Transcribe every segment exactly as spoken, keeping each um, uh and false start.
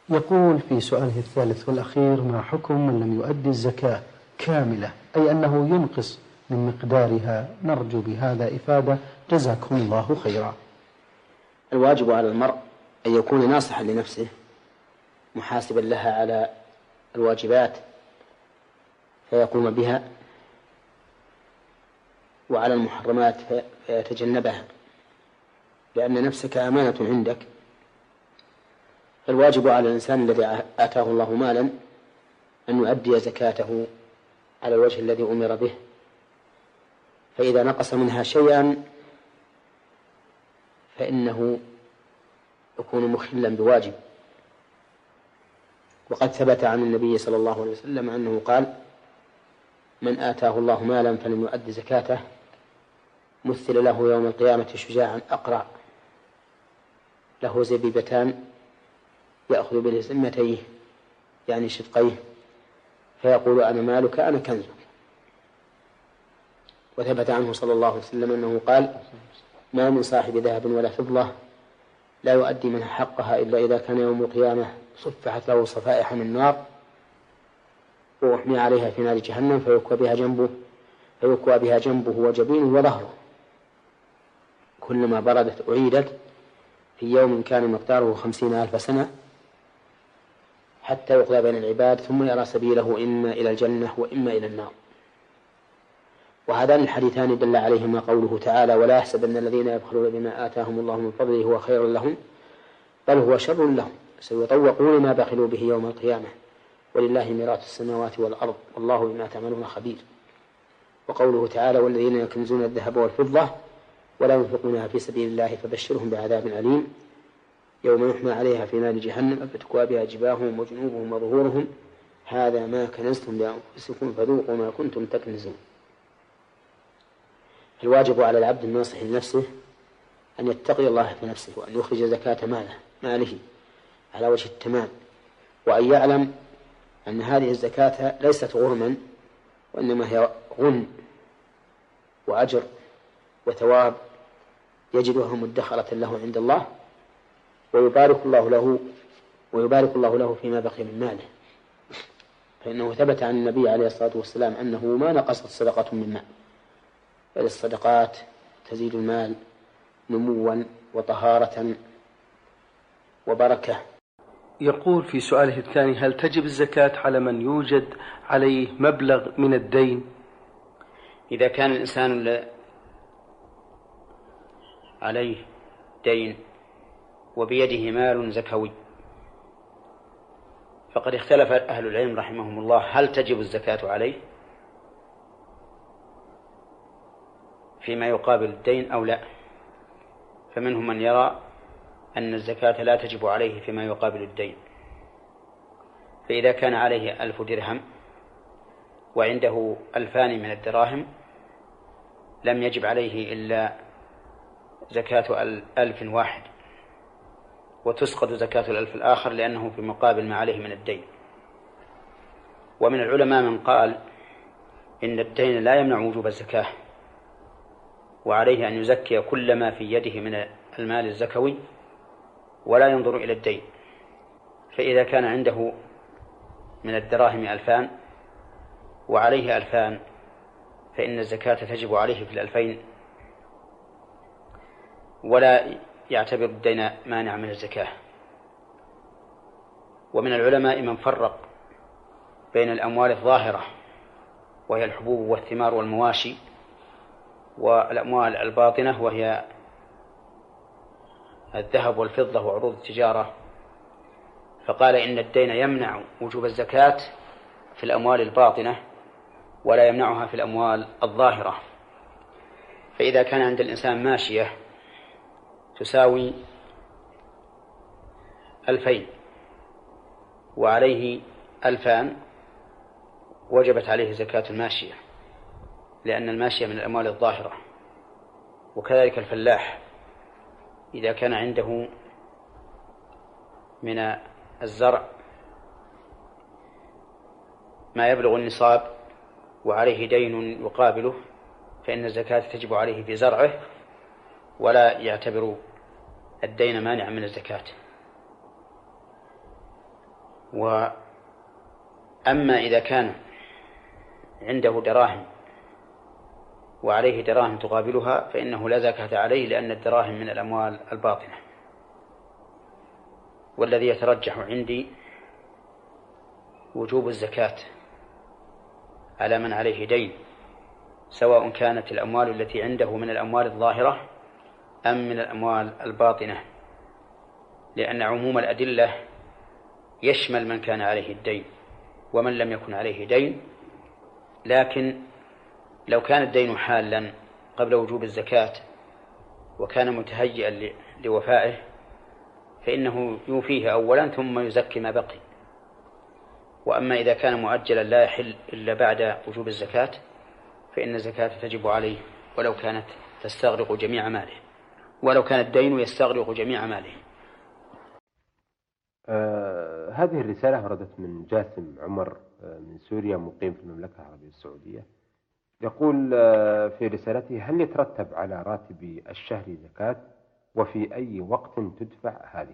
يقول في سؤاله الثالث والأخير: ما حكم من لم يؤدي الزكاة كاملة، أي أنه ينقص من مقدارها؟ نرجو بهذا إفادة، جزاكم الله خيرا. الواجب على المرء أن يكون ناصحا لنفسه محاسبا لها على الواجبات فيقوم بها، وعلى المحرمات فيتجنبها، لأن نفسك أمانة عندك. الواجب على الإنسان الذي آتاه الله مالا أن يؤدي زكاته على الوجه الذي أمر به، فإذا نقص منها شيئا فإنه يكون مخلا بواجب. وقد ثبت عن النبي صلى الله عليه وسلم أنه قال: من آتاه الله مالا فلم يؤد زكاته مثل له يوم القيامة شجاعا أقرع له زبيبتان يأخذ بلسمتيه يعني شدقيه فيقول: أنا مالك أنا كنزك. وثبت عنه صلى الله عليه وسلم أنه قال: ما من صاحب ذهب ولا فضة لا يؤدي منها حقها إلا إذا كان يوم القيامة صفحت له صفائح من نار وأحمي عليها في نار جهنم فيكوى بها جنبه فيكوى بها جنبه وجبينه وظهره، كلما بردت أعيدت في يوم كان مقداره خمسين ألف سنة حتى يقضى بين العباد ثم يرى سبيله إما إلى الجنة وإما إلى النار. وهذان الحديثان دل عليهما قوله تعالى: ولا يحسبن الذين يبخلون بما آتاهم الله من فضله هو خير لهم بل هو شر لهم سيطوقون ما بخلوا به يوم القيامة ولله ميراث السماوات والأرض والله بما تعملون خبير. وقوله تعالى: والذين يكنزون الذهب والفضة ولا ينفقونها في سبيل الله فبشرهم بعذاب أليم يوم يحمى عليها في نار جهنم فتكوى بها جباههم وجنوبهم وظهورهم هذا ما كنزتم لأنفسكم فذوقوا ما كنتم تكنزون. الواجب على العبد الناصح لنفسه أن يتقي الله في نفسه وأن يخرج زكاة ماله, ماله على وجه التمام، وأن يعلم أن هذه الزكاة ليست غرما وإنما هي غن وأجر وثواب يجدها مدخرة له عند الله، ويبارك الله له ويبارك الله له فيما بقي من ماله، فإنه ثبت عن النبي عليه الصلاة والسلام أنه ما نقصت صدقة من مال، بل الصدقات تزيد المال نموا وطهارة وبركة. يقول في سؤاله الثاني: هل تجب الزكاة على من يوجد عليه مبلغ من الدين؟ إذا كان الإنسان عليه دين وبيده مال زكوي فقد اختلف أهل العلم رحمهم الله هل تجب الزكاة عليه فيما يقابل الدين أو لا. فمنهم من يرى أن الزكاة لا تجب عليه فيما يقابل الدين، فإذا كان عليه ألف درهم وعنده ألفان من الدراهم لم يجب عليه إلا زكاة ألف واحد، وتسقط زكاة الألف الآخر لأنه في مقابل ما عليه من الدين. ومن العلماء من قال إن الدين لا يمنع وجوب الزكاة، وعليه أن يزكي كل ما في يده من المال الزكوي ولا ينظر إلى الدين. فإذا كان عنده من الدراهم ألفان وعليه ألفان فإن الزكاة تجب عليه في الألفين ولا يعتبر الدين مانع من الزكاة. ومن العلماء من فرق بين الأموال الظاهرة وهي الحبوب والثمار والمواشي والأموال الباطنة وهي الذهب والفضة وعروض التجارة، فقال إن الدين يمنع وجوب الزكاة في الأموال الباطنة ولا يمنعها في الأموال الظاهرة. فإذا كان عند الإنسان ماشية تساوي ألفين وعليه ألفان وجبت عليه زكاة الماشية لأن الماشية من الأموال الظاهرة. وكذلك الفلاح إذا كان عنده من الزرع ما يبلغ النصاب وعليه دين يقابله فإن الزكاة تجب عليه في زرعه ولا يعتبر الدين مانع من الزكاة. وأما إذا كان عنده دراهم وعليه دراهم تقابلها فإنه لا زكاة عليه، لأن الدراهم من الأموال الباطنة. والذي يترجح عندي وجوب الزكاة على من عليه دين، سواء كانت الأموال التي عنده من الأموال الظاهرة أم من الأموال الباطنة، لأن عموم الأدلة يشمل من كان عليه الدين ومن لم يكن عليه دين. لكن لو كان الدين حالا قبل وجوب الزكاة وكان متهيئا لوفائه فإنه يوفيه أولا ثم يزكي ما بقي. وأما إذا كان مؤجلا لا يحل إلا بعد وجوب الزكاة فإن الزكاة تجب عليه ولو كانت تستغرق جميع ماله، ولو كان الدين يستغرق جميع ماله. آه هذه الرسالة وردت من جاسم عمر آه من سوريا، مقيم في المملكة العربية السعودية. يقول آه في رسالته: هل يترتب على راتب الشهر زكاة؟ وفي أي وقت تدفع هذه؟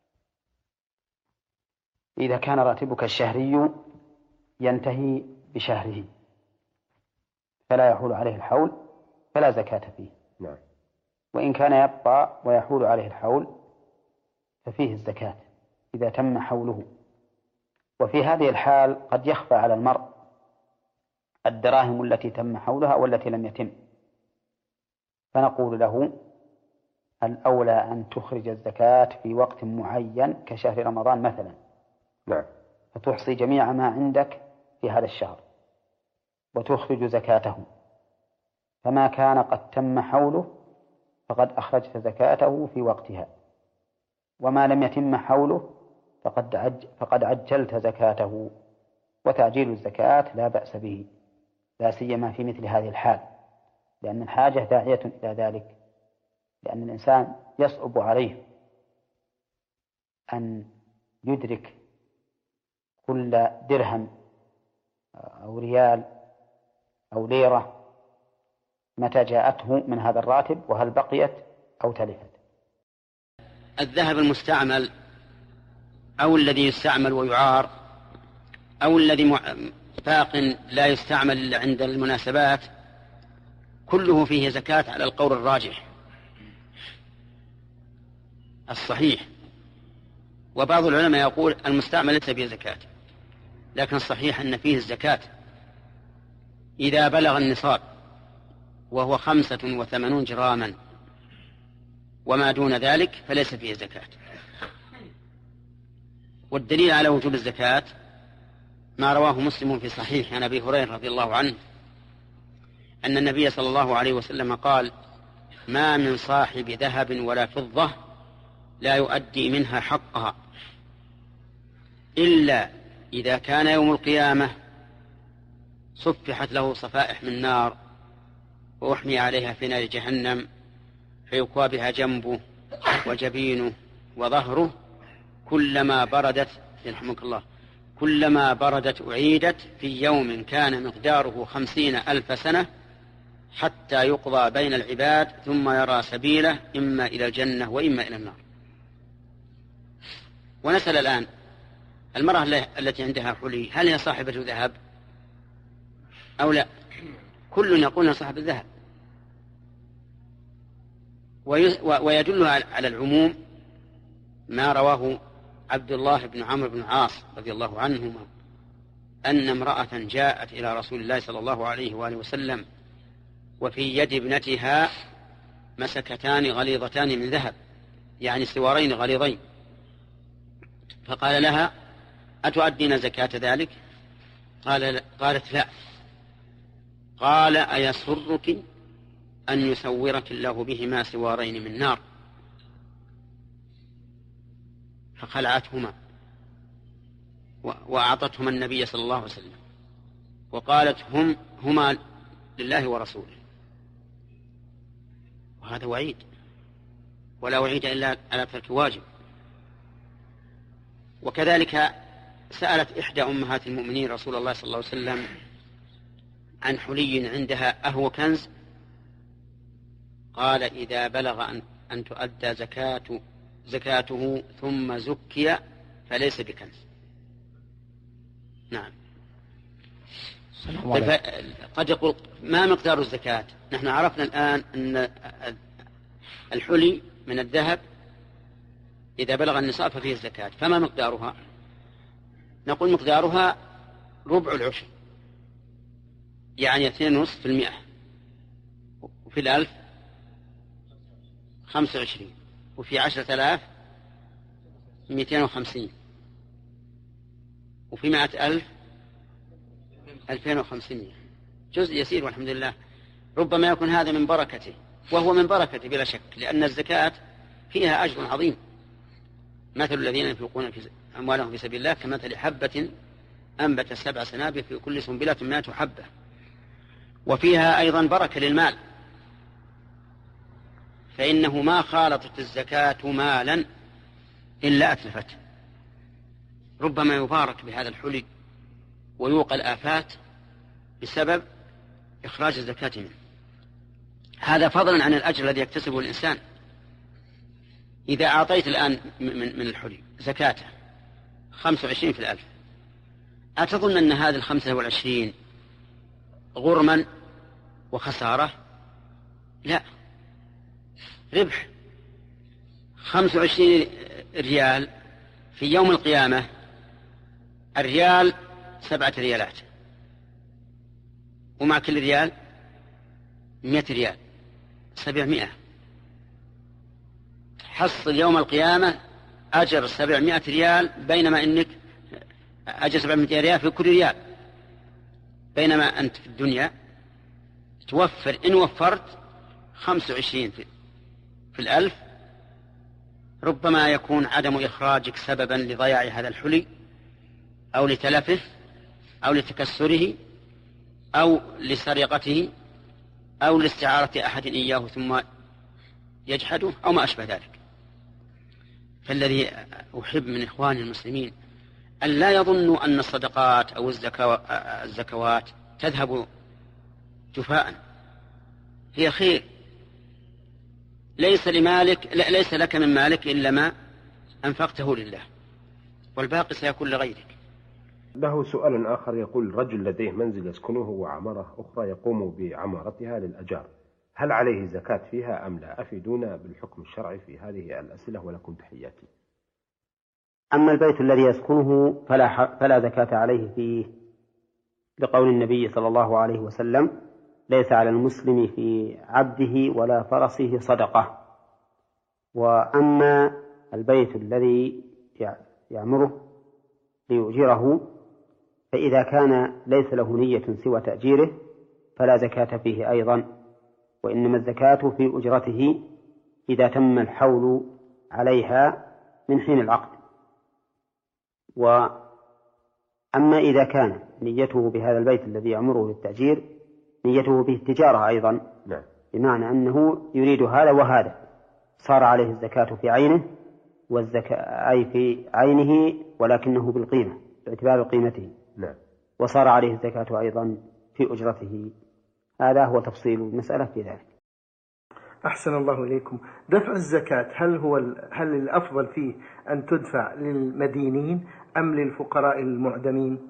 إذا كان راتبك الشهري ينتهي بشهره فلا يحول عليه الحول فلا زكاة فيه. نعم. وإن كان يبقى ويحول عليه الحول ففيه الزكاة إذا تم حوله. وفي هذه الحال قد يخفى على المرء الدراهم التي تم حولها والتي لم يتم، فنقول له: الأولى أن تخرج الزكاة في وقت معين كشهر رمضان مثلا، نعم، فتحصي جميع ما عندك في هذا الشهر وتخرج زكاته، فما كان قد تم حوله فقد أخرجت زكاته في وقتها، وما لم يتم حوله فقد عج فقد عجلت زكاته. وتعجيل الزكاة لا بأس به، لا سيما في مثل هذه الحال، لأن الحاجة داعية إلى ذلك، لأن الإنسان يصعب عليه أن يدرك كل درهم أو ريال أو ليرة متى جاءته من هذا الراتب، وهل بقيت أو تلفت. الذهب المستعمل أو الذي يستعمل ويعار أو الذي باق لا يستعمل إلا عند المناسبات كله فيه زكاة على القول الراجح الصحيح. وبعض العلماء يقول المستعمل ليس فيه زكاة، لكن الصحيح أن فيه الزكاة إذا بلغ النصاب وهو خمسة وثمانون جراما، وما دون ذلك فليس فيه زكاة. والدليل على وجوب الزكاة ما رواه مسلم في صحيح عن أبي هريرة رضي الله عنه أن النبي صلى الله عليه وسلم قال: ما من صاحب ذهب ولا فضة لا يؤدي منها حقها إلا إذا كان يوم القيامة صفحت له صفائح من نار وأحمي عليها في نار جهنم فيكوى بها جنبه وجبينه وظهره كلما بردت يرحمك الله كلما بردت أعيدت في يوم كان مقداره خمسين ألف سنة حتى يقضى بين العباد ثم يرى سبيله إما إلى الجنة وإما إلى النار. ونسأل الآن المرأة التي عندها حلي هل هي صاحبة ذهب أو لا؟ كل يقول صاحب الذهب. ويدل على العموم ما رواه عبد الله بن عمرو بن العاص رضي الله عنهما أن امرأة جاءت إلى رسول الله صلى الله عليه وآله وسلم وفي يد ابنتها مسكتان غليظتان من ذهب، يعني سوارين غليظين، فقال لها: أتؤدين زكاة ذلك؟ قال قالت: لا. قال: أيسرك أن يسورك الله بهما سوارين من نار؟ فخلعتهما وأعطتهما النبي صلى الله عليه وسلم وقالت: هم هما لله ورسوله. وهذا وعيد، ولا وعيد إلا على ترك واجب. وكذلك سألت إحدى أمهات المؤمنين رسول الله صلى الله عليه وسلم عن حلي عندها أهو كنز؟ قال: إذا بلغ أن, أن تؤدى زكاة زكاته ثم زكي فليس بكنز. نعم. قد يقول ما مقدار الزكاة؟ نحن عرفنا الآن أن الحلي من الذهب إذا بلغ النصاب ففيه الزكاة، فما مقدارها؟ نقول مقدارها ربع العشر، يعني اثنين ونصف في المئة، وفي الألف خمسة وعشرين، وفي عشرة آلاف مئتين وخمسين، وفي مائة ألف ألفين وخمسمائة، جزء يسير والحمد لله. ربما يكون هذا من بركته، وهو من بركته بلا شك، لأن الزكاة فيها أجر عظيم. مثل الذين ينفقون في أموالهم في سبيل الله كمثل حبة أنبت سبع سنابل في كل سنبلة مائة حبة. وفيها أيضا بركة للمال، فإنه ما خالطت الزكاة مالا إلا أتلفته. ربما يبارك بهذا الحلي ويوقى الآفات بسبب إخراج الزكاة منه. هذا فضلا عن الأجر الذي يكتسبه الإنسان. إذا أعطيت الآن من الحلي زكاته خمسة وعشرين في الألف، أتظن أن هذه الخمسة والعشرين غرما وخسارة؟ لا، ربح. خمسة وعشرين ريال في يوم القيامة، الريال سبعة ريالات، ومع كل ريال مئة ريال، سبعمائة. حصل يوم القيامة أجر سبعمائة ريال، بينما إنك أجر سبعمائة ريال في كل ريال، بينما أنت في الدنيا توفر إن وفرت خمسة وعشرين في, في الألف. ربما يكون عدم إخراجك سببا لضياع هذا الحلي، أو لتلفه، أو لتكسره، أو لسرقته، أو لاستعارة أحد إياه ثم يجحده، أو ما أشبه ذلك. فالذي أحب من إخواني المسلمين أن لا يظنوا أن الصدقات أو الزكوات تذهب جفاء، هي خير. ليس لمالك ليس لك من مالك إلا ما أنفقته لله، والباقي سيكون لغيرك. له سؤال آخر يقول: رجل لديه منزل يسكنه وعمارة أخرى يقوم بعمارتها للأجار، هل عليه زكاة فيها أم لا؟ أفيدونا بالحكم الشرعي في هذه الأسئلة، ولكم تحياتي. أما البيت الذي يسكنه فلا, فلا زكاة عليه فيه، لقول النبي صلى الله عليه وسلم: ليس على المسلم في عبده ولا فرسه صدقة. وأما البيت الذي يعمره ليؤجره، فإذا كان ليس له نية سوى تأجيره فلا زكاة فيه أيضا، وإنما الزكاة في أجرته إذا تم الحول عليها من حين العقد. وأما إذا كان نيته بهذا البيت الذي يعمره للتأجير نيته به التجارة أيضا، نعم. بمعنى أنه يريد هذا وهذا، صار عليه الزكاة في عينه، والزكاة أي في عينه ولكنه بالقيمة باعتبار قيمته، نعم. وصار عليه الزكاة أيضا في أجرته. هذا هو تفصيل المسألة في ذلك. أحسن الله إليكم. دفع الزكاة هل هو هل الأفضل فيه أن تدفع للمدينين أم للفقراء المعدمين؟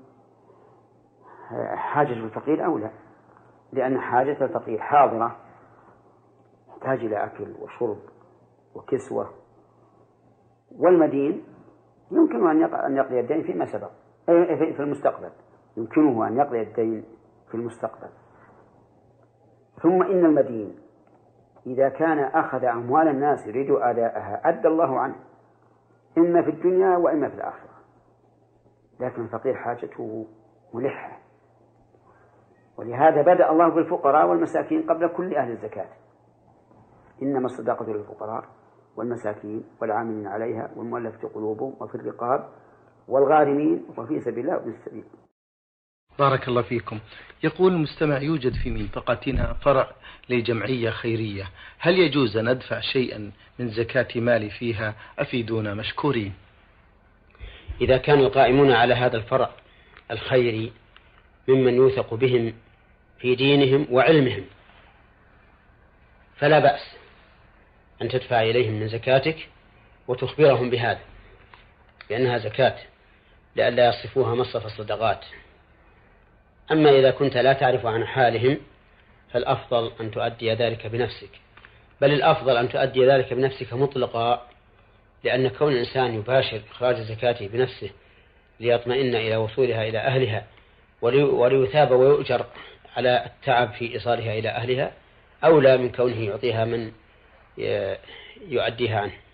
حاجة الفقير أولى، لأن حاجة الفقير حاضرة، يحتاج إلى أكل وشرب وكسوة، والمدين يمكن أن يقضي الدين فيما سبق في المستقبل، يمكنه أن يقضي الدين في المستقبل. ثم إن المدين إذا كان أخذ أموال الناس يريد أداءها أدى الله عنه، إما في الدنيا وإما في الآخرة. لكن الفقير حاجته ملحة، ولهذا بدأ الله بالفقراء والمساكين قبل كل أهل الزكاة. إنما الصدقة للفقراء والمساكين والعاملين عليها والمؤلفة قلوبهم وفي الرقاب والغارمين وفي سبيل الله وابن السبيل. بارك الله فيكم. يقول المستمع: يوجد في منطقتنا فرع لجمعية خيرية، هل يجوز أن أدفع شيئا من زكاة مالي فيها؟ أفيدونا مشكورين. إذا كانوا القائمون على هذا الفرع الخيري ممن يوثق بهم في دينهم وعلمهم فلا بأس أن تدفع إليهم من زكاتك وتخبرهم بهذا، لأنها زكاة. لئلا يصفوها مصرف الصدقات. أما إذا كنت لا تعرف عن حالهم فالأفضل أن تؤدي ذلك بنفسك، بل الأفضل أن تؤدي ذلك بنفسك مطلقا، لأن كون الإنسان يباشر إخراج زكاته بنفسه ليطمئن إلى وصولها إلى أهلها وليثاب ويؤجر على التعب في إيصالها إلى أهلها أولى من كونه يعطيها من يؤديها عنه.